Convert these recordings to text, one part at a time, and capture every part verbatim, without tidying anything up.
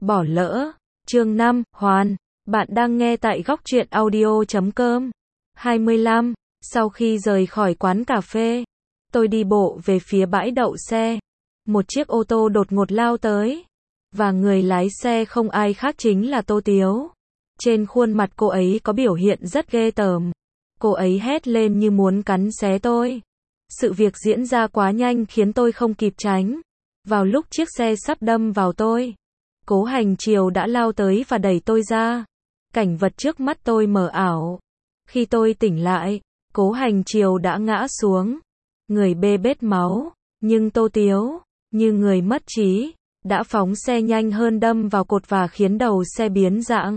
Bỏ lỡ. Chương năm, Hoàn. Bạn đang nghe tại góc truyện audio chấm com. hai mươi lăm. Sau khi rời khỏi quán cà phê, tôi đi bộ về phía bãi đậu xe. Một chiếc ô tô đột ngột lao tới. Và người lái xe không ai khác chính là Tô Tiếu. Trên khuôn mặt cô ấy có biểu hiện rất ghê tởm. Cô ấy hét lên như muốn cắn xé tôi. Sự việc diễn ra quá nhanh khiến tôi không kịp tránh. Vào lúc chiếc xe sắp đâm vào tôi, Cố Hành Triều đã lao tới và đẩy tôi ra. Cảnh vật trước mắt tôi mờ ảo. Khi tôi tỉnh lại, Cố Hành Triều đã ngã xuống. Người bê bết máu. Nhưng Tô Tiếu, như người mất trí, đã phóng xe nhanh hơn đâm vào cột và khiến đầu xe biến dạng.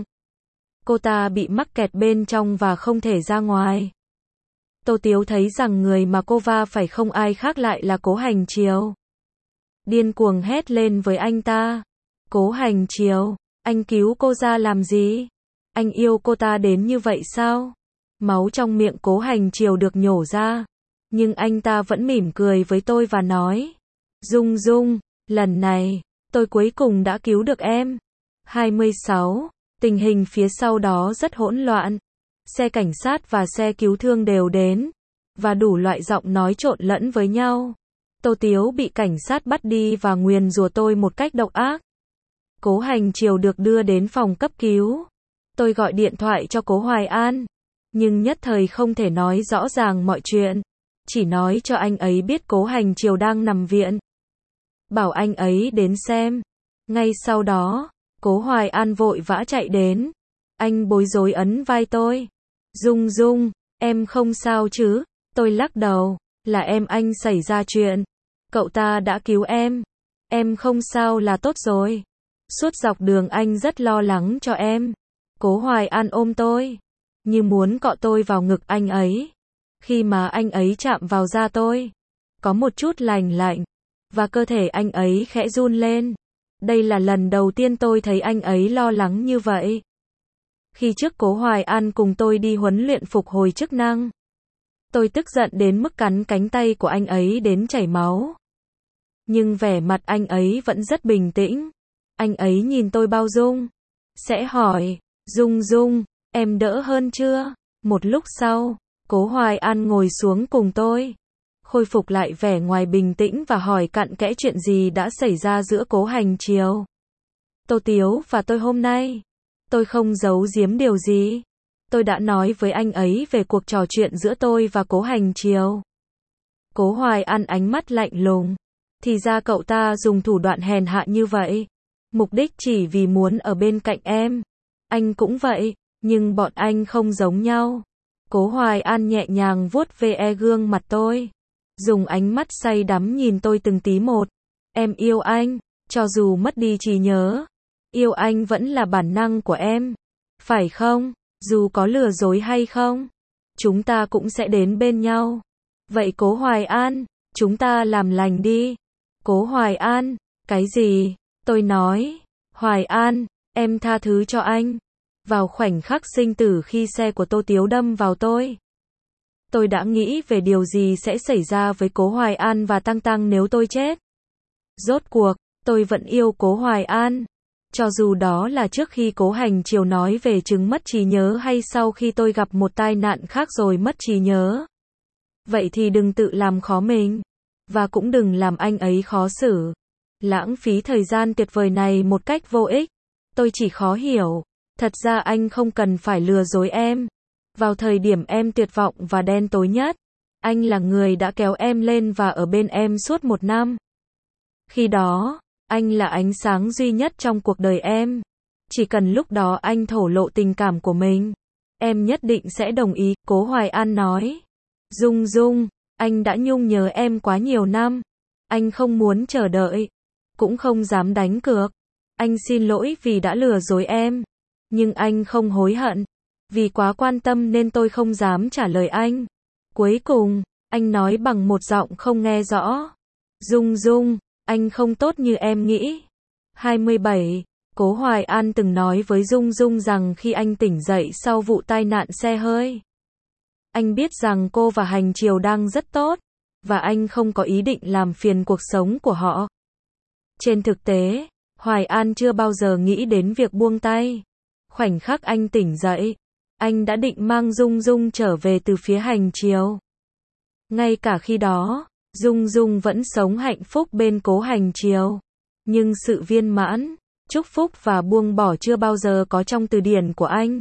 Cô ta bị mắc kẹt bên trong và không thể ra ngoài. Tô Tiếu thấy rằng người mà cô va phải không ai khác lại là Cố Hành Triều. Điên cuồng hét lên với anh ta. Cố Hành Triều, anh cứu cô ra làm gì? Anh yêu cô ta đến như vậy sao? Máu trong miệng Cố Hành Triều được nhổ ra. Nhưng anh ta vẫn mỉm cười với tôi và nói. Dung Dung, lần này, tôi cuối cùng đã cứu được em. hai mươi sáu. Tình hình phía sau đó rất hỗn loạn. Xe cảnh sát và xe cứu thương đều đến. Và đủ loại giọng nói trộn lẫn với nhau. Tô Tiếu bị cảnh sát bắt đi và nguyền rủa tôi một cách độc ác. Cố Hành Triều được đưa đến phòng cấp cứu. Tôi gọi điện thoại cho Cố Hoài An. Nhưng nhất thời không thể nói rõ ràng mọi chuyện. Chỉ nói cho anh ấy biết Cố Hành Triều đang nằm viện. Bảo anh ấy đến xem. Ngay sau đó, Cố Hoài An vội vã chạy đến. Anh bối rối ấn vai tôi. Dung Dung, em không sao chứ? Tôi lắc đầu. Là em anh xảy ra chuyện. Cậu ta đã cứu em. Em không sao là tốt rồi. Suốt dọc đường anh rất lo lắng cho em. Cố Hoài An ôm tôi, như muốn cọ tôi vào ngực anh ấy. Khi mà anh ấy chạm vào da tôi, có một chút lành lạnh, và cơ thể anh ấy khẽ run lên. Đây là lần đầu tiên tôi thấy anh ấy lo lắng như vậy. Khi trước Cố Hoài An cùng tôi đi huấn luyện phục hồi chức năng, tôi tức giận đến mức cắn cánh tay của anh ấy đến chảy máu. Nhưng vẻ mặt anh ấy vẫn rất bình tĩnh. Anh ấy nhìn tôi bao dung, sẽ hỏi, Dung Dung, em đỡ hơn chưa? Một lúc sau, Cố Hoài An ngồi xuống cùng tôi, khôi phục lại vẻ ngoài bình tĩnh và hỏi cặn kẽ chuyện gì đã xảy ra giữa Cố Hành Triều, Tô Tiếu và tôi hôm nay. Tôi không giấu giếm điều gì. Tôi đã nói với anh ấy về cuộc trò chuyện giữa tôi và Cố Hành Triều. Cố Hoài An ánh mắt lạnh lùng. Thì ra cậu ta dùng thủ đoạn hèn hạ như vậy. Mục đích chỉ vì muốn ở bên cạnh em. Anh cũng vậy, nhưng bọn anh không giống nhau. Cố Hoài An nhẹ nhàng vuốt ve gương mặt tôi. Dùng ánh mắt say đắm nhìn tôi từng tí một. Em yêu anh, cho dù mất đi trí nhớ. Yêu anh vẫn là bản năng của em. Phải không? Dù có lừa dối hay không, chúng ta cũng sẽ đến bên nhau. Vậy Cố Hoài An, chúng ta làm lành đi. Cố Hoài An, cái gì? Tôi nói, Hoài An, em tha thứ cho anh. Vào khoảnh khắc sinh tử khi xe của Tô Tiếu đâm vào tôi, tôi đã nghĩ về điều gì sẽ xảy ra với Cố Hoài An và Tăng Tăng nếu tôi chết. Rốt cuộc, tôi vẫn yêu Cố Hoài An. Cho dù đó là trước khi Cố Hành Triều nói về chứng mất trí nhớ hay sau khi tôi gặp một tai nạn khác rồi mất trí nhớ. Vậy thì đừng tự làm khó mình. Và cũng đừng làm anh ấy khó xử. Lãng phí thời gian tuyệt vời này một cách vô ích. Tôi chỉ khó hiểu. Thật ra anh không cần phải lừa dối em. Vào thời điểm em tuyệt vọng và đen tối nhất, anh là người đã kéo em lên và ở bên em suốt một năm. Khi đó, anh là ánh sáng duy nhất trong cuộc đời em. Chỉ cần lúc đó anh thổ lộ tình cảm của mình, em nhất định sẽ đồng ý, Cố Hoài An nói. Dung Dung, anh đã nhung nhớ em quá nhiều năm. Anh không muốn chờ đợi, cũng không dám đánh cược. Anh xin lỗi vì đã lừa dối em. Nhưng anh không hối hận. Vì quá quan tâm nên tôi không dám trả lời anh. Cuối cùng, anh nói bằng một giọng không nghe rõ. Dung Dung, anh không tốt như em nghĩ. hai mươi bảy. Cố Hoài An từng nói với Dung Dung rằng khi anh tỉnh dậy sau vụ tai nạn xe hơi, anh biết rằng cô và Hành Triều đang rất tốt, và anh không có ý định làm phiền cuộc sống của họ. Trên thực tế, Hoài An chưa bao giờ nghĩ đến việc buông tay. Khoảnh khắc anh tỉnh dậy, anh đã định mang Dung Dung trở về từ phía Hành Triều. Ngay cả khi đó, Dung Dung vẫn sống hạnh phúc bên Cố Hành Triều. Nhưng sự viên mãn, chúc phúc và buông bỏ chưa bao giờ có trong từ điển của anh.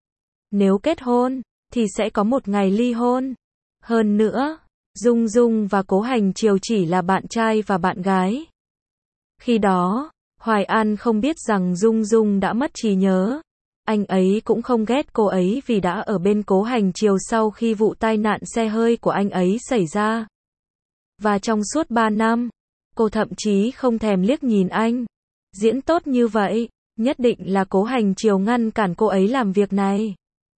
Nếu kết hôn, thì sẽ có một ngày ly hôn. Hơn nữa, Dung Dung và Cố Hành Triều chỉ là bạn trai và bạn gái. Khi đó, Hoài An không biết rằng Dung Dung đã mất trí nhớ. Anh ấy cũng không ghét cô ấy vì đã ở bên Cố Hành Triều sau khi vụ tai nạn xe hơi của anh ấy xảy ra. Và trong suốt ba năm, cô thậm chí không thèm liếc nhìn anh. Diễn tốt như vậy, nhất định là Cố Hành Triều ngăn cản cô ấy làm việc này.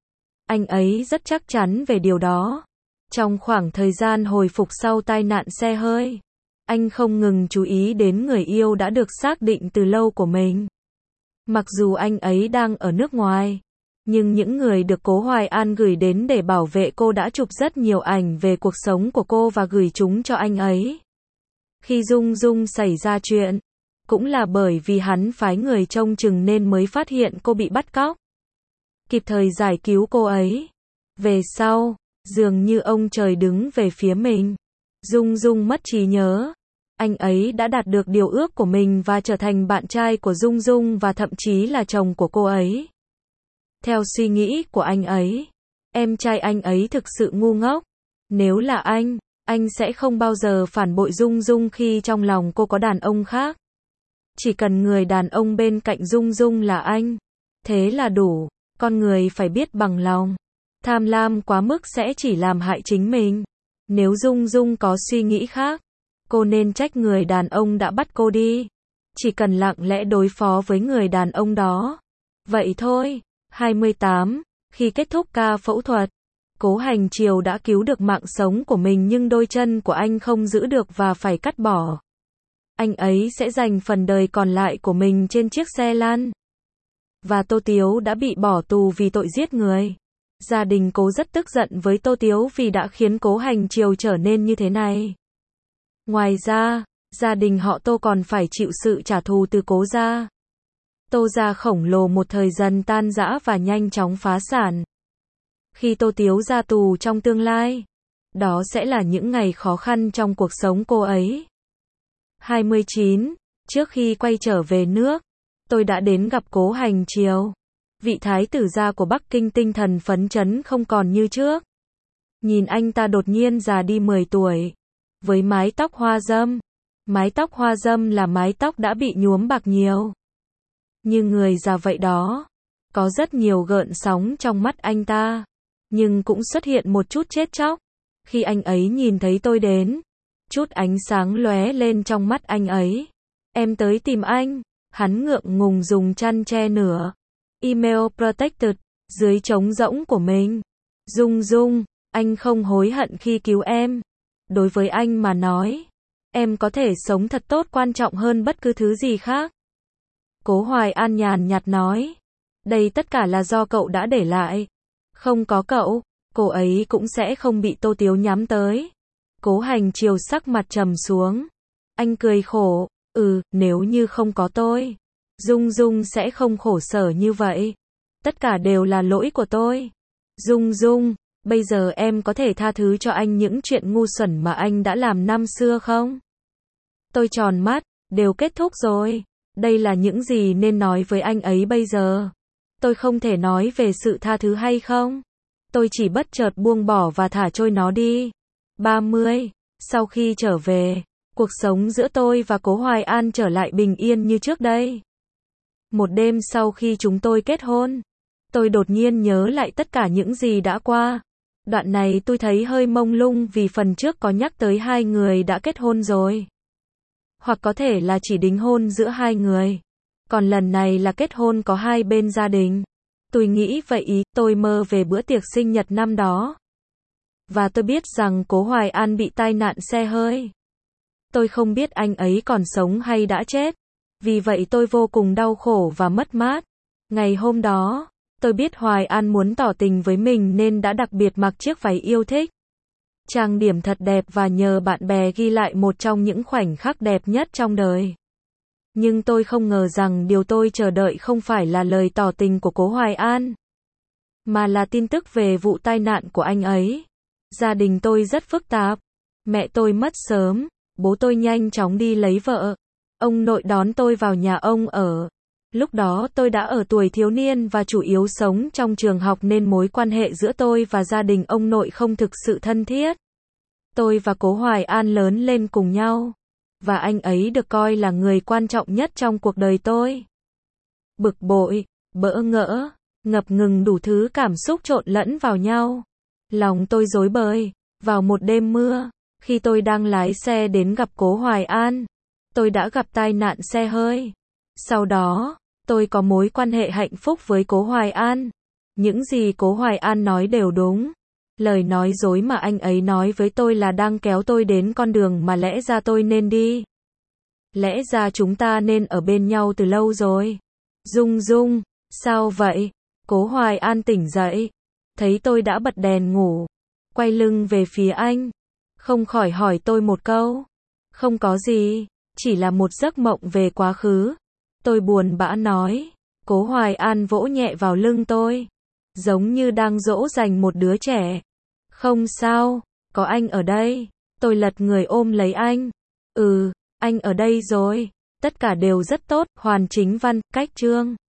Anh ấy rất chắc chắn về điều đó. Trong khoảng thời gian hồi phục sau tai nạn xe hơi, anh không ngừng chú ý đến người yêu đã được xác định từ lâu của mình. Mặc dù anh ấy đang ở nước ngoài, nhưng những người được Cố Hoài An gửi đến để bảo vệ cô đã chụp rất nhiều ảnh về cuộc sống của cô và gửi chúng cho anh ấy. Khi Dung Dung xảy ra chuyện, cũng là bởi vì hắn phái người trông chừng nên mới phát hiện cô bị bắt cóc. Kịp thời giải cứu cô ấy. Về sau, dường như ông trời đứng về phía mình. Dung Dung mất trí nhớ. Anh ấy đã đạt được điều ước của mình và trở thành bạn trai của Dung Dung và thậm chí là chồng của cô ấy. Theo suy nghĩ của anh ấy, em trai anh ấy thực sự ngu ngốc. Nếu là anh, anh sẽ không bao giờ phản bội Dung Dung khi trong lòng cô có đàn ông khác. Chỉ cần người đàn ông bên cạnh Dung Dung là anh. Thế là đủ. Con người phải biết bằng lòng. Tham lam quá mức sẽ chỉ làm hại chính mình. Nếu Dung Dung có suy nghĩ khác, cô nên trách người đàn ông đã bắt cô đi. Chỉ cần lặng lẽ đối phó với người đàn ông đó. Vậy thôi. hai mươi tám. Khi kết thúc ca phẫu thuật, Cố Hành Triều đã cứu được mạng sống của mình nhưng đôi chân của anh không giữ được và phải cắt bỏ. Anh ấy sẽ dành phần đời còn lại của mình trên chiếc xe lăn. Và Tô Tiếu đã bị bỏ tù vì tội giết người. Gia đình Cố rất tức giận với Tô Tiếu vì đã khiến Cố Hành Triều trở nên như thế này. Ngoài ra, gia đình họ Tô còn phải chịu sự trả thù từ Cố gia. Tô gia khổng lồ một thời dần tan rã và nhanh chóng phá sản. Khi Tô Tiếu ra tù trong tương lai, đó sẽ là những ngày khó khăn trong cuộc sống cô ấy. hai mươi chín. Trước khi quay trở về nước, tôi đã đến gặp Cố Hành Triều. Vị thái tử gia của Bắc Kinh tinh thần phấn chấn không còn như trước. Nhìn anh ta đột nhiên già đi mười tuổi. Với mái tóc hoa dâm. Mái tóc hoa dâm là mái tóc đã bị nhuốm bạc nhiều. Như người già vậy đó. Có rất nhiều gợn sóng trong mắt anh ta. Nhưng cũng xuất hiện một chút chết chóc. Khi anh ấy nhìn thấy tôi đến, chút ánh sáng lóe lên trong mắt anh ấy. Em tới tìm anh. Hắn ngượng ngùng dùng chăn che nửa email protected dưới trống rỗng của mình. Dung Dung, anh không hối hận khi cứu em. Đối với anh mà nói, em có thể sống thật tốt quan trọng hơn bất cứ thứ gì khác. Cố Hoài An nhàn nhạt nói. Đây tất cả là do cậu đã để lại. Không có cậu, cô ấy cũng sẽ không bị Tô Tiếu nhắm tới. Cố Hành Triều sắc mặt trầm xuống. Anh cười khổ. Ừ, nếu như không có tôi, Dung Dung sẽ không khổ sở như vậy. Tất cả đều là lỗi của tôi. Dung Dung, bây giờ em có thể tha thứ cho anh những chuyện ngu xuẩn mà anh đã làm năm xưa không? Tôi tròn mắt, đều kết thúc rồi. Đây là những gì nên nói với anh ấy bây giờ. Tôi không thể nói về sự tha thứ hay không. Tôi chỉ bất chợt buông bỏ và thả trôi nó đi. ba mươi. Sau khi trở về, cuộc sống giữa tôi và Cố Hoài An trở lại bình yên như trước đây. Một đêm sau khi chúng tôi kết hôn, tôi đột nhiên nhớ lại tất cả những gì đã qua. Đoạn này tôi thấy hơi mông lung vì phần trước có nhắc tới hai người đã kết hôn rồi. Hoặc có thể là chỉ đính hôn giữa hai người. Còn lần này là kết hôn có hai bên gia đình. Tôi nghĩ vậy ý, tôi mơ về bữa tiệc sinh nhật năm đó. Và tôi biết rằng Cố Hoài An bị tai nạn xe hơi. Tôi không biết anh ấy còn sống hay đã chết. Vì vậy tôi vô cùng đau khổ và mất mát. Ngày hôm đó, tôi biết Hoài An muốn tỏ tình với mình nên đã đặc biệt mặc chiếc váy yêu thích. Trang điểm thật đẹp và nhờ bạn bè ghi lại một trong những khoảnh khắc đẹp nhất trong đời. Nhưng tôi không ngờ rằng điều tôi chờ đợi không phải là lời tỏ tình của Cố Hoài An, mà là tin tức về vụ tai nạn của anh ấy. Gia đình tôi rất phức tạp. Mẹ tôi mất sớm, bố tôi nhanh chóng đi lấy vợ. Ông nội đón tôi vào nhà ông ở. Lúc đó tôi đã ở tuổi thiếu niên và chủ yếu sống trong trường học nên mối quan hệ giữa tôi và gia đình ông nội không thực sự thân thiết. Tôi và Cố Hoài An lớn lên cùng nhau, và anh ấy được coi là người quan trọng nhất trong cuộc đời tôi. Bực bội, bỡ ngỡ, ngập ngừng đủ thứ cảm xúc trộn lẫn vào nhau. Lòng tôi rối bời. Vào một đêm mưa, khi tôi đang lái xe đến gặp Cố Hoài An, tôi đã gặp tai nạn xe hơi. Sau đó, tôi có mối quan hệ hạnh phúc với Cố Hoài An. Những gì Cố Hoài An nói đều đúng. Lời nói dối mà anh ấy nói với tôi là đang kéo tôi đến con đường mà lẽ ra tôi nên đi. Lẽ ra chúng ta nên ở bên nhau từ lâu rồi. Dung Dung, sao vậy? Cố Hoài An tỉnh dậy, thấy tôi đã bật đèn ngủ, quay lưng về phía anh, không khỏi hỏi tôi một câu. Không có gì, chỉ là một giấc mộng về quá khứ. Tôi buồn bã nói. Cố Hoài An vỗ nhẹ vào lưng tôi, giống như đang dỗ dành một đứa trẻ. Không sao, có anh ở đây. Tôi lật người ôm lấy anh. Ừ, anh ở đây rồi. Tất cả đều rất tốt. Hoàn Chính Văn, Cách Chương.